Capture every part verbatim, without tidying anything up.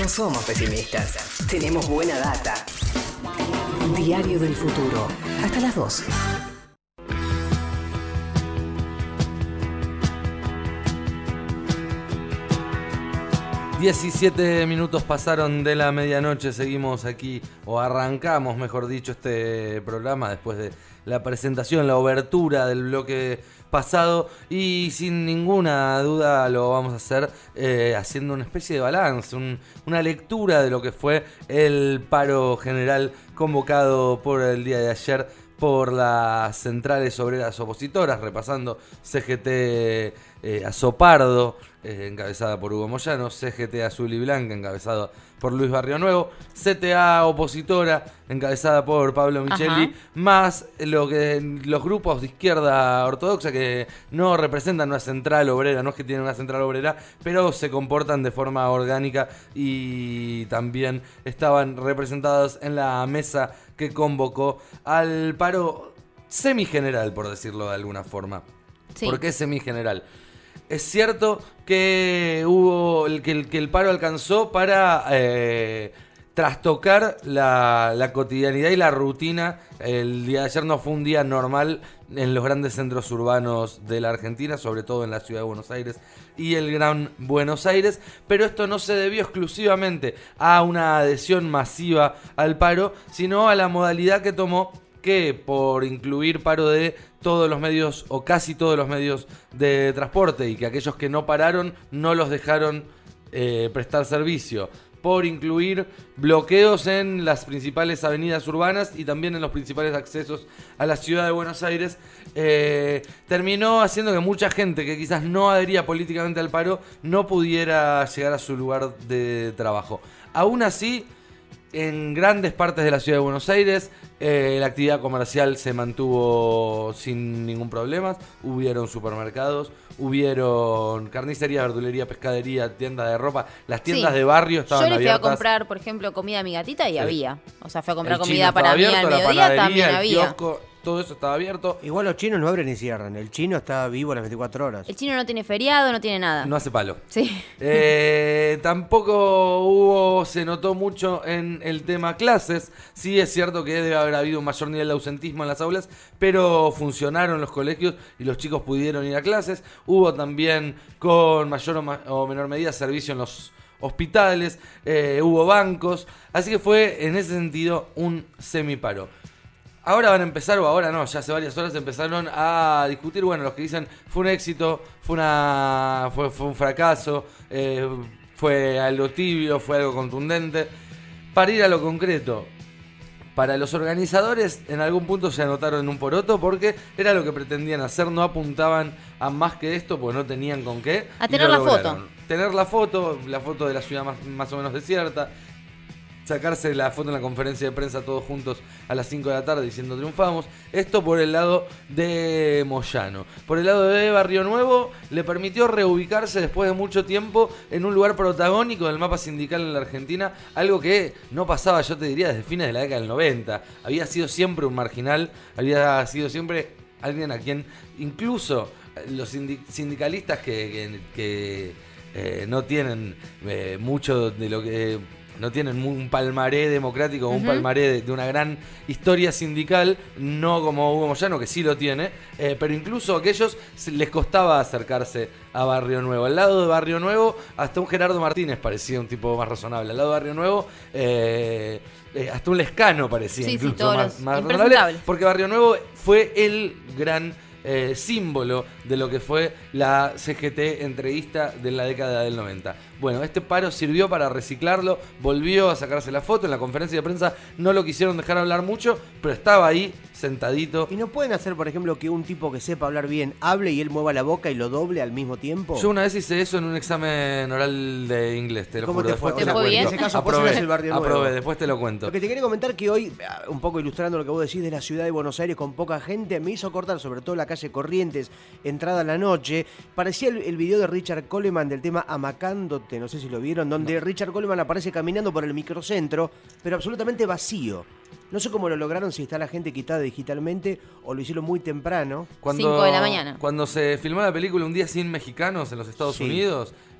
No somos pesimistas, tenemos buena data. Diario del Futuro, hasta las dos. diecisiete minutos pasaron de la medianoche, seguimos aquí, o arrancamos, mejor dicho, este programa después de la presentación, la obertura del bloque pasado, y sin ninguna duda lo vamos a hacer eh, haciendo una especie de balance, un, una lectura de lo que fue el paro general convocado por el día de ayer por las centrales obreras opositoras, repasando C G T eh, Azopardo, eh, encabezada por Hugo Moyano, C G T Azul y Blanca, encabezado por Luis Barrio Nuevo, C T A Opositora, encabezada por Pablo Micheli, Ajá. más lo que los grupos de izquierda ortodoxa que no representan una central obrera, no es que tienen una central obrera, pero se comportan de forma orgánica y también estaban representados en la mesa que convocó al paro semigeneral, por decirlo de alguna forma. Sí. ¿Por qué semigeneral? Es cierto que hubo el, que, el, que el paro alcanzó para eh, trastocar la, la cotidianidad y la rutina. El día de ayer no fue un día normal en los grandes centros urbanos de la Argentina, sobre todo en la ciudad de Buenos Aires y el Gran Buenos Aires, pero esto no se debió exclusivamente a una adhesión masiva al paro, sino a la modalidad que tomó, que por incluir paro de todos los medios o casi todos los medios de transporte y que aquellos que no pararon no los dejaron eh, prestar servicio, por incluir bloqueos en las principales avenidas urbanas y también en los principales accesos a la ciudad de Buenos Aires, eh, terminó haciendo que mucha gente que quizás no adhería políticamente al paro no pudiera llegar a su lugar de trabajo. Aún así, en grandes partes de la ciudad de Buenos Aires, eh, la actividad comercial se mantuvo sin ningún problema. Hubieron supermercados, hubieron carnicería, verdulería, pescadería, tiendas de ropa. Las tiendas sí. de barrio estaban abiertas. Yo le fui abiertas. a comprar, por ejemplo, comida a mi gatita y sí. había. O sea, fui a comprar el comida para abierto, mí al mediodía, también el había. Kiosco, todo eso estaba abierto. Igual los chinos no abren ni cierran. El chino está vivo las veinticuatro horas. El chino no tiene feriado, no tiene nada. No hace palo. Sí. Eh, tampoco hubo, se notó mucho en el tema clases. Sí es cierto que debe haber habido un mayor nivel de ausentismo en las aulas, pero funcionaron los colegios y los chicos pudieron ir a clases. Hubo también, con mayor o, ma- o menor medida, servicio en los hospitales, eh, hubo bancos. Así que fue, en ese sentido, un semiparo. Ahora van a empezar, o ahora no, ya hace varias horas empezaron a discutir, bueno, los que dicen fue un éxito, fue una fue, fue un fracaso, eh, fue algo tibio, fue algo contundente. Para ir a lo concreto, para los organizadores en algún punto se anotaron en un poroto porque era lo que pretendían hacer, no apuntaban a más que esto porque no tenían con qué. A tener la lograron. foto. Tener la foto, la foto de la ciudad más, más o menos desierta. Sacarse la foto en la conferencia de prensa todos juntos a las cinco de la tarde diciendo triunfamos. Esto por el lado de Moyano. Por el lado de Barrio Nuevo le permitió reubicarse después de mucho tiempo en un lugar protagónico del mapa sindical en la Argentina, algo que no pasaba, yo te diría, desde fines de la década del noventa. Había sido siempre un marginal, había sido siempre alguien a quien incluso los sindicalistas que, que, que eh, no tienen eh, mucho de lo que... no tienen un palmaré democrático o un uh-huh. palmaré de, de una gran historia sindical, no como Hugo Moyano, que sí lo tiene, eh, pero incluso a aquellos les costaba acercarse a Barrio Nuevo. Al lado de Barrio Nuevo, hasta un Gerardo Martínez parecía un tipo más razonable. Al lado de Barrio Nuevo, eh, eh, hasta un Lescano parecía sí, incluso sí, más, más razonable, porque Barrio Nuevo fue el gran... Eh, símbolo de lo que fue la C G T entreguista de la década del noventa. Bueno, este paro sirvió para reciclarlo, volvió a sacarse la foto. En la conferencia de prensa no lo quisieron dejar hablar mucho, pero estaba ahí sentadito. ¿Y no pueden hacer, por ejemplo, que un tipo que sepa hablar bien hable y él mueva la boca y lo doble al mismo tiempo? Yo una vez hice eso en un examen oral de inglés, te lo ¿Cómo juro. te fue? Después ¿Te te lo fue cuento. bien? En ese caso, aprobé, es el Barrio Nuevo. aprobé, después te lo cuento. Lo que te quería comentar que hoy, un poco ilustrando lo que vos decís de la ciudad de Buenos Aires con poca gente, me hizo cortar sobre todo la calle Corrientes, entrada a la noche. Parecía el, el video de Richard Coleman del tema Amacándote, no sé si lo vieron, donde no. Richard Coleman aparece caminando por el microcentro, pero absolutamente vacío. No sé cómo lo lograron, si está la gente quitada digitalmente o lo hicieron muy temprano. Cuando, cinco de la mañana. Cuando se filmó la película Un día sin mexicanos en los Estados sí. Unidos,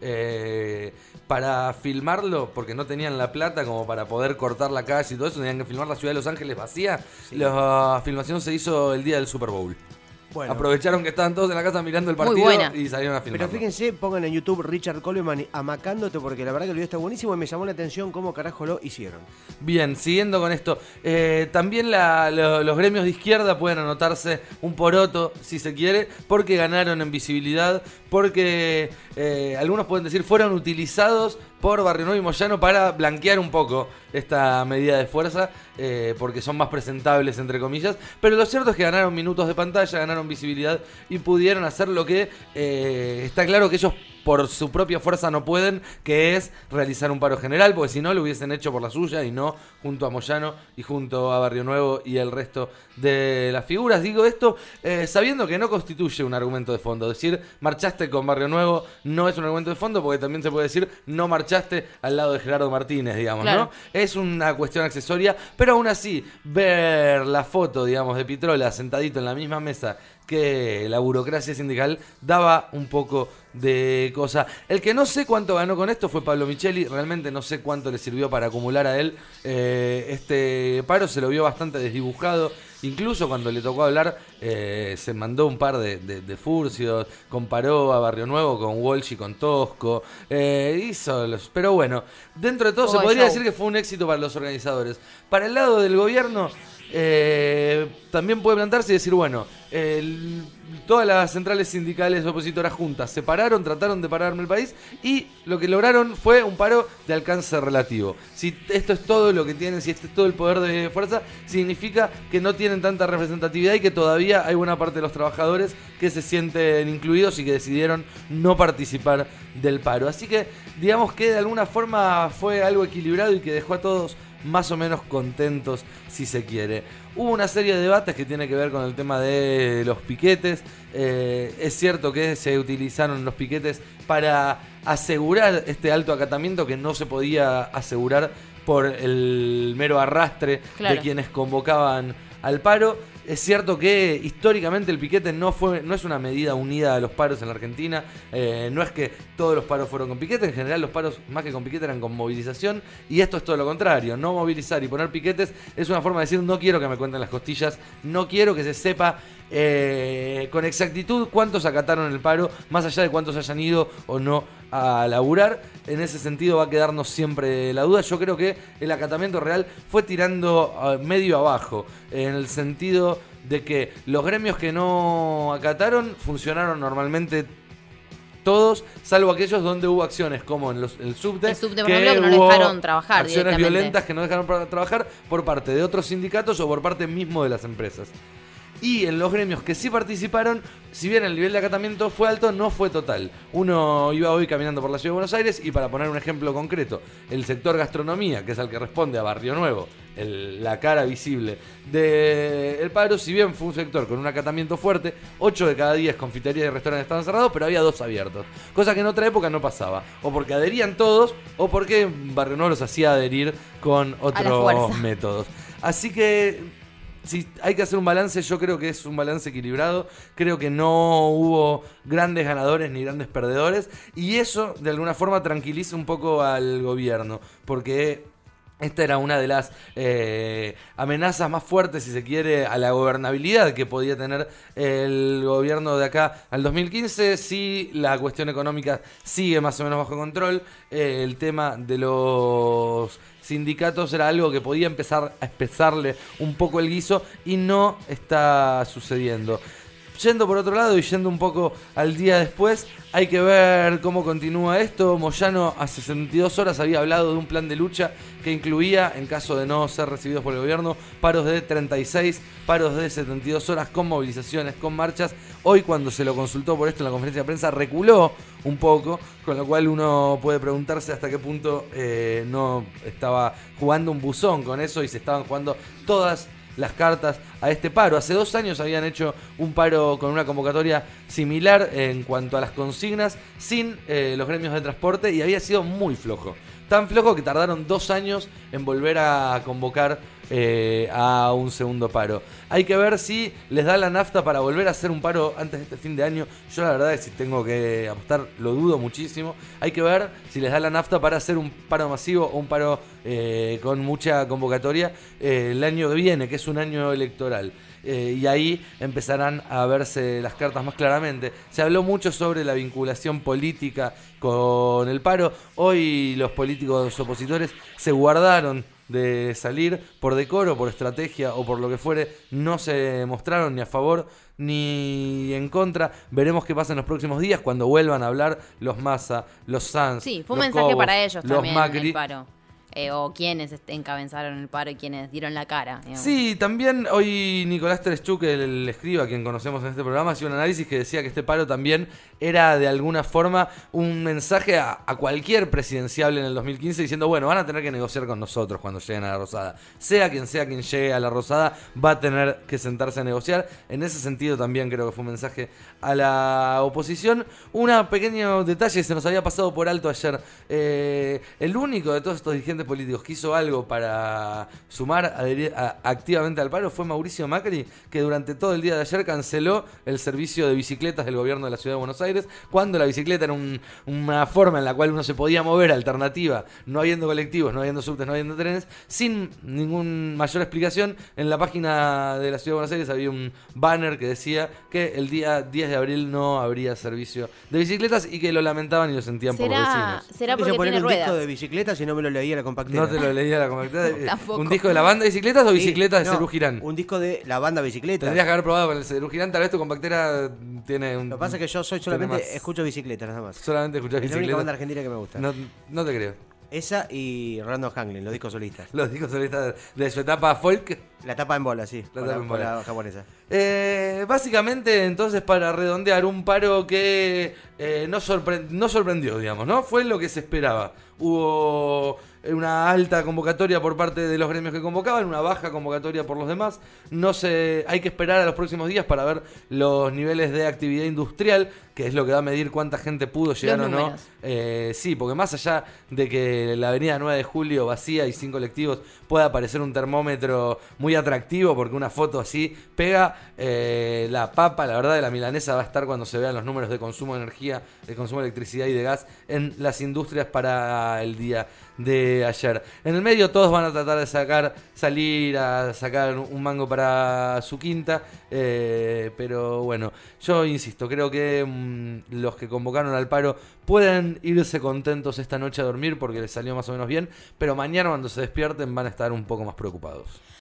eh, para filmarlo, porque no tenían la plata como para poder cortar la calle y todo eso, tenían que filmar la ciudad de Los Ángeles vacía. Sí. La filmación se hizo el día del Super Bowl. Bueno. Aprovecharon que estaban todos en la casa mirando el partido y salieron a filmar. Pero fíjense, pongan en YouTube Richard Coleman amacándote, porque la verdad que el video está buenísimo y me llamó la atención cómo carajo lo hicieron. Bien, siguiendo con esto, eh, también la, lo, los gremios de izquierda pueden anotarse un poroto, si se quiere, porque ganaron en visibilidad, porque eh, algunos pueden decir fueron utilizados por Barrio Nuevo y Moyano para blanquear un poco esta medida de fuerza, eh, porque son más presentables, entre comillas, pero lo cierto es que ganaron minutos de pantalla, ganaron visibilidad y pudieron hacer lo que eh, está claro que ellos por su propia fuerza no pueden, que es realizar un paro general, porque si no lo hubiesen hecho por la suya y no junto a Moyano y junto a Barrio Nuevo y el resto de las figuras. Digo esto eh, sabiendo que no constituye un argumento de fondo. Decir marchaste con Barrio Nuevo no es un argumento de fondo, porque también se puede decir no marchaste al lado de Gerardo Martínez, digamos, claro. ¿no? Es una cuestión accesoria, pero aún así ver la foto, digamos, de Pitrola sentadito en la misma mesa que la burocracia sindical daba un poco de cosa. El que no sé cuánto ganó con esto fue Pablo Micheli. Realmente no sé cuánto le sirvió para acumular a él eh, este paro. Se lo vio bastante desdibujado. Incluso cuando le tocó hablar eh, se mandó un par de, de, de furcios. Comparó a Barrio Nuevo con Walsh y con Tosco. Eh, hizo los, pero bueno, dentro de todo oh, se podría show. decir que fue un éxito para los organizadores. Para el lado del gobierno Eh, también puede plantarse y decir, bueno, el, todas las centrales sindicales opositoras juntas se pararon, trataron de pararme el país y lo que lograron fue un paro de alcance relativo. Si esto es todo lo que tienen, si este es todo el poder de fuerza, significa que no tienen tanta representatividad y que todavía hay buena parte de los trabajadores que se sienten incluidos y que decidieron no participar del paro. Así que digamos que de alguna forma fue algo equilibrado y que dejó a todos más o menos contentos, si se quiere. Hubo una serie de debates que tiene que ver con el tema de los piquetes. Eh, es cierto que se utilizaron los piquetes para asegurar este alto acatamiento que no se podía asegurar por el mero arrastre claro. de quienes convocaban al paro. Es cierto que históricamente el piquete no fue, no es una medida unida a los paros en la Argentina. Eh, no es que todos los paros fueron con piquete. En general los paros más que con piquete eran con movilización. Y esto es todo lo contrario. No movilizar y poner piquetes es una forma de decir no quiero que me cuenten las costillas. No quiero que se sepa eh, con exactitud cuántos acataron el paro, más allá de cuántos hayan ido o no a laburar. En ese sentido va a quedarnos siempre la duda. Yo creo que el acatamiento real fue tirando uh, medio abajo, en el sentido de que los gremios que no acataron funcionaron normalmente todos, salvo aquellos donde hubo acciones como en los, el subte, el subte por ejemplo, que no les dejaron trabajar, acciones violentas que no dejaron trabajar por parte de otros sindicatos o por parte mismo de las empresas. Y en los gremios que sí participaron, si bien el nivel de acatamiento fue alto, no fue total. Uno iba hoy caminando por la Ciudad de Buenos Aires y, para poner un ejemplo concreto, el sector gastronomía, que es el que responde a Barrio Nuevo, el, la cara visible del paro, si bien fue un sector con un acatamiento fuerte, ocho de cada diez confiterías y restaurantes estaban cerrados, pero había dos abiertos. Cosa que en otra época no pasaba. O porque adherían todos, o porque Barrio Nuevo los hacía adherir con otros métodos. Así que si hay que hacer un balance, yo creo que es un balance equilibrado. Creo que no hubo grandes ganadores ni grandes perdedores. Y eso, de alguna forma, tranquiliza un poco al gobierno. Porque esta era una de las eh, amenazas más fuertes, si se quiere, a la gobernabilidad que podía tener el gobierno de acá al dos mil quince. Sí, la cuestión económica sigue más o menos bajo control. Eh, el tema de los sindicatos era algo que podía empezar a espesarle un poco el guiso y no está sucediendo. Yendo por otro lado y yendo un poco al día después, hay que ver cómo continúa esto. Moyano hace sesenta y dos horas había hablado de un plan de lucha que incluía, en caso de no ser recibidos por el gobierno, paros de treinta y seis, paros de setenta y dos horas con movilizaciones, con marchas. Hoy, cuando se lo consultó por esto en la conferencia de prensa, reculó un poco, con lo cual uno puede preguntarse hasta qué punto eh, no estaba jugando un buzón con eso y se estaban jugando todas las cartas a este paro. Hace dos años habían hecho un paro con una convocatoria similar en cuanto a las consignas, sin eh, los gremios de transporte, y había sido muy flojo. Tan flojo que tardaron dos años en volver a convocar eh, a un segundo paro. Hay que ver si les da la nafta para volver a hacer un paro antes de este fin de año. Yo la verdad es que si tengo que apostar, lo dudo muchísimo. Hay que ver si les da la nafta para hacer un paro masivo o un paro eh, con mucha convocatoria eh, el año que viene, que es un año electoral. Eh, y ahí empezarán a verse las cartas más claramente. Se habló mucho sobre la vinculación política con el paro. Hoy los políticos opositores se guardaron de salir por decoro, por estrategia o por lo que fuere. No se mostraron ni a favor ni en contra. Veremos qué pasa en los próximos días cuando vuelvan a hablar los Massa, los Sanz. Sí, fue un los mensaje Cobos, para ellos los también Macri. el paro. Eh, o quienes est- encabezaron el paro y quienes dieron la cara. Digamos. Sí, también hoy Nicolás Tereshchuk, el, el escriba, quien conocemos en este programa, hacía un análisis que decía que este paro también era de alguna forma un mensaje a, a cualquier presidenciable en el dos mil quince diciendo, bueno, van a tener que negociar con nosotros cuando lleguen a la Rosada. Sea quien sea quien llegue a la Rosada, va a tener que sentarse a negociar. En ese sentido también creo que fue un mensaje a la oposición. Un pequeño detalle que se nos había pasado por alto ayer. Eh, el único de todos estos dirigentes políticos que hizo algo para sumar adherir a, activamente al paro fue Mauricio Macri, que durante todo el día de ayer canceló el servicio de bicicletas del gobierno de la Ciudad de Buenos Aires, cuando la bicicleta era un, una forma en la cual uno se podía mover, alternativa, no habiendo colectivos, no habiendo subtes, no habiendo trenes, sin ninguna mayor explicación. En la página de la Ciudad de Buenos Aires había un banner que decía que el día diez de abril no habría servicio de bicicletas y que lo lamentaban y lo sentían por los ¿Será, vecinos. será Quise porque poner tiene un disco ruedas? de bicicletas y no me lo leía la compactera. No te lo leía la compactada. Tampoco. ¿Un disco de la banda de bicicletas o Sí, bicicletas de no, Cerú Girán? Un disco de la banda bicicleta. Tendrías que haber probado con el Cerú Girán, tal vez tu compactera tiene un... Lo que pasa es que yo soy tiene solamente más. escucho bicicletas nada más. Solamente escuchás Es la única banda bicicletas. argentina que me gusta. No, no te creo. Esa y Random Hanglin, los discos solistas. Los discos solistas de su etapa folk. La tapa en bola, sí. La con tapa en bola. con la japonesa. Eh, básicamente, entonces, para redondear, un paro que eh, no, sorpre- no sorprendió, digamos, ¿no? Fue lo que se esperaba. Hubo una alta convocatoria por parte de los gremios que convocaban, una baja convocatoria por los demás. No se, hay que esperar a los próximos días para ver los niveles de actividad industrial, que es lo que va a medir cuánta gente pudo llegar Los o no. números. Eh, sí, porque más allá de que la avenida nueve de julio vacía y sin colectivos pueda parecer un termómetro muy atractivo, porque una foto así pega, eh, la papa, la verdad, de la milanesa va a estar cuando se vean los números de consumo de energía, de consumo de electricidad y de gas en las industrias para el día de ayer. En el medio todos van a tratar de sacar, salir a sacar un mango para su quinta, eh, pero bueno, yo insisto, creo que mmm, los que convocaron al paro pueden irse contentos esta noche a dormir porque les salió más o menos bien, pero mañana cuando se despierten van a estar un poco más preocupados.